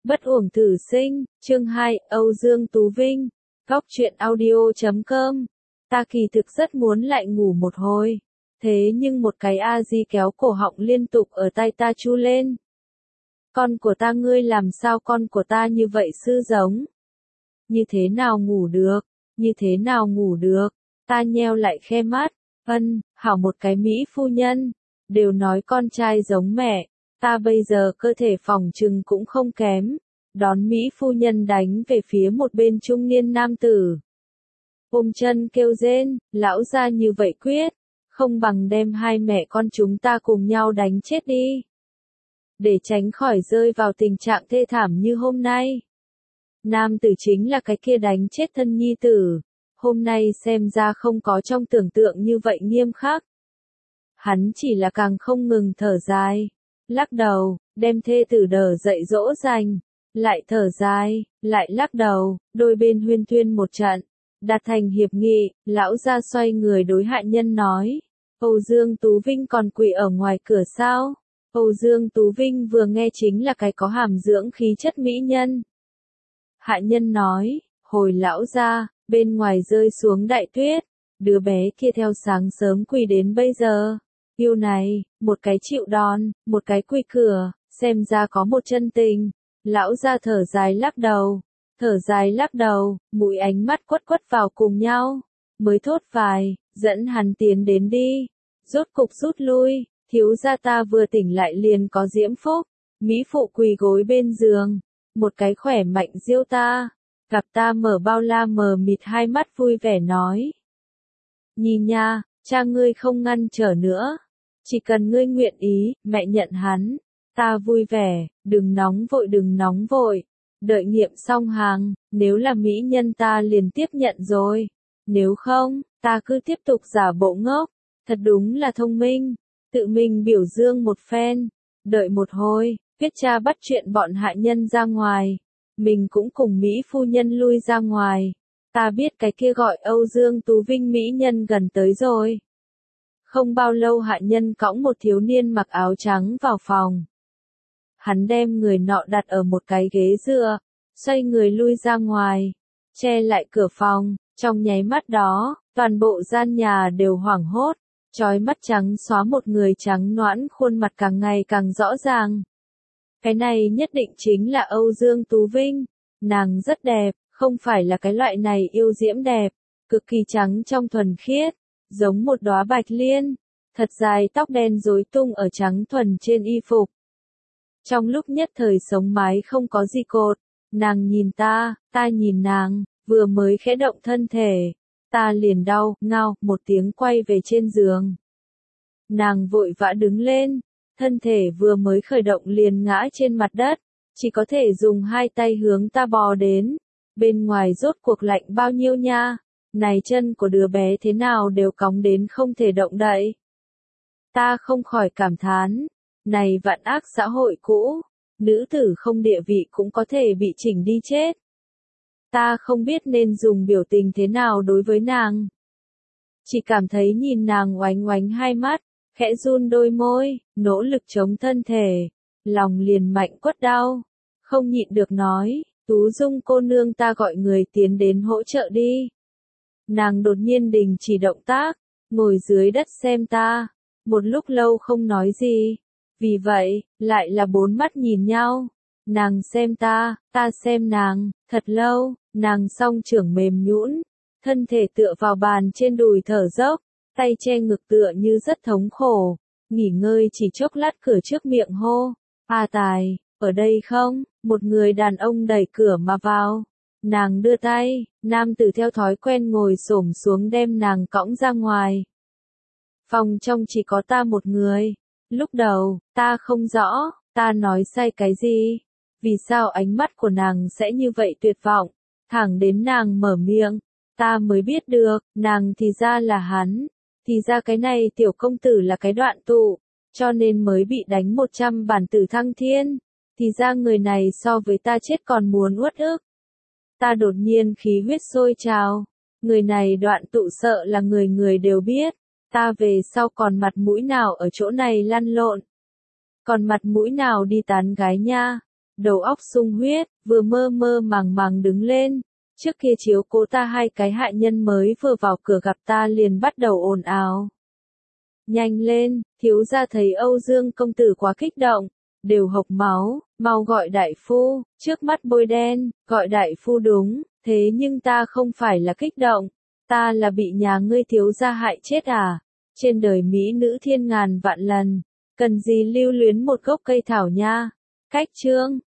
Bất uổng tử sinh, chương 2, Âu Dương Tú Vinh, Góc truyện audio.com. Ta kỳ thực rất muốn lại ngủ một hồi. Thế nhưng một cái A-di kéo cổ họng liên tục ở tai ta chu lên. Con của ta, ngươi làm sao con của ta như vậy sư giống? Như thế nào ngủ được? Như thế nào ngủ được? Ta nheo lại khe mắt. Hảo một cái Mỹ phu nhân. Đều nói con trai giống mẹ. Ta bây giờ cơ thể phòng trừng cũng không kém. Đón Mỹ phu nhân đánh về phía một bên trung niên nam tử. Ôm chân kêu rên, lão gia như vậy quyết. Không bằng đem hai mẹ con chúng ta cùng nhau đánh chết đi. Để tránh khỏi rơi vào tình trạng thê thảm như hôm nay. Nam tử chính là cái kia đánh chết thân nhi tử. Hôm nay xem ra không có trong tưởng tượng như vậy nghiêm khắc. Hắn chỉ là càng không ngừng thở dài. Lắc đầu, đem thê tử đỡ dậy dỗ dành. Lại thở dài, lại lắc đầu, đôi bên huyên thuyên một trận. Đạt thành hiệp nghị, lão gia xoay người đối hạ nhân nói. Âu Dương Tú Vinh còn quỳ ở ngoài cửa sao? Âu Dương Tú Vinh vừa nghe chính là cái có hàm dưỡng khí chất mỹ nhân. Hạ nhân nói, hồi lão gia, bên ngoài rơi xuống đại tuyết. Đứa bé kia theo sáng sớm quỳ đến bây giờ. Yêu này, một cái chịu đòn, một cái quỳ cửa, xem ra có một chân tình. Lão gia thở dài lắc đầu, mũi ánh mắt quất quất vào cùng nhau. Mới thốt vài, dẫn hắn tiến đến đi. Rốt cục rút lui, thiếu gia ta vừa tỉnh lại liền có diễm phúc. Mỹ phụ quỳ gối bên giường. Một cái khỏe mạnh diêu ta. Gặp ta mở bao la mờ mịt hai mắt vui vẻ nói. Nhìn nha, cha ngươi không ngăn trở nữa. Chỉ cần ngươi nguyện ý, mẹ nhận hắn. Ta vui vẻ, đừng nóng vội. Đợi nghiệm xong hàng, nếu là mỹ nhân ta liền tiếp nhận rồi. Nếu không, ta cứ tiếp tục giả bộ ngốc. Thật đúng là thông minh. Tự mình biểu dương một phen. Đợi một hồi, Viết cha bắt chuyện bọn hạ nhân ra ngoài. Mình cũng cùng Mỹ phu nhân lui ra ngoài. Ta biết cái kia gọi Âu Dương Tú Vinh mỹ nhân gần tới rồi. Không bao lâu hạ nhân cõng một thiếu niên mặc áo trắng vào phòng. Hắn đem người nọ đặt ở một cái ghế dựa, xoay người lui ra ngoài, che lại cửa phòng. Trong nháy mắt đó, toàn bộ gian nhà đều hoảng hốt, chói mắt trắng xóa một người trắng nõn khuôn mặt càng ngày càng rõ ràng. Cái này nhất định chính là Âu Dương Tú Vinh. Nàng rất đẹp, không phải là cái loại này yêu diễm đẹp, cực kỳ trắng trong thuần khiết, giống một đóa bạch liên, thật dài tóc đen rối tung ở trắng thuần trên y phục. Trong lúc nhất thời sống mái không có gì cột, nàng nhìn ta nhìn nàng, vừa mới khẽ động thân thể, ta liền đau, ngao, một tiếng quay về trên giường. Nàng vội vã đứng lên, thân thể vừa mới khởi động liền ngã trên mặt đất, chỉ có thể dùng hai tay hướng ta bò đến. Bên ngoài rốt cuộc lạnh bao nhiêu nha, này chân của đứa bé thế nào đều cóng đến không thể động đậy. Ta không khỏi cảm thán, này vạn ác xã hội cũ, nữ tử không địa vị cũng có thể bị chỉnh đi chết. Ta không biết nên dùng biểu tình thế nào đối với nàng. Chỉ cảm thấy nhìn nàng oánh oánh hai mắt, khẽ run đôi môi, nỗ lực chống thân thể, lòng liền mạnh quất đau, không nhịn được nói, Tú Dung cô nương, ta gọi người tiến đến hỗ trợ đi. Nàng đột nhiên đình chỉ động tác, ngồi dưới đất xem ta, một lúc lâu không nói gì, vì vậy, lại là bốn mắt nhìn nhau, nàng xem ta xem nàng, thật lâu, nàng song trưởng mềm nhũn, thân thể tựa vào bàn trên đùi thở dốc, tay che ngực tựa như rất thống khổ, nghỉ ngơi chỉ chốc lát cửa trước miệng hô, A Tài, ở đây không? Một người đàn ông đẩy cửa mà vào. Nàng đưa tay, nam tử theo thói quen ngồi xổm xuống đem nàng cõng ra ngoài. Phòng trong chỉ có ta một người. Lúc đầu, ta không rõ, ta nói sai cái gì? Vì sao ánh mắt của nàng sẽ như vậy tuyệt vọng? Thẳng đến nàng mở miệng, ta mới biết được, nàng thì ra là hắn. Thì ra cái này tiểu công tử là cái đoạn tụ, cho nên mới bị đánh 100 bản tử thăng thiên. Thì ra người này so với ta chết còn muốn uất ức. Ta đột nhiên khí huyết sôi trào. Người này đoạn tụ sợ là người người đều biết. Ta về sau còn mặt mũi nào ở chỗ này lăn lộn. Còn mặt mũi nào đi tán gái nha. đầu óc sung huyết, vừa mơ mơ màng màng đứng lên. Trước kia chiếu cố ta hai cái hạ nhân mới vừa vào cửa gặp ta liền bắt đầu ồn ào. Nhanh lên, thiếu gia thấy Âu Dương công tử quá kích động, đều hộc máu, mau gọi đại phu, trước mắt bôi đen, gọi đại phu đúng, thế nhưng ta không phải là kích động, ta là bị nhà ngươi thiếu gia hại chết à, trên đời mỹ nữ thiên ngàn vạn lần, cần gì lưu luyến một gốc cây thảo nha, cách chương.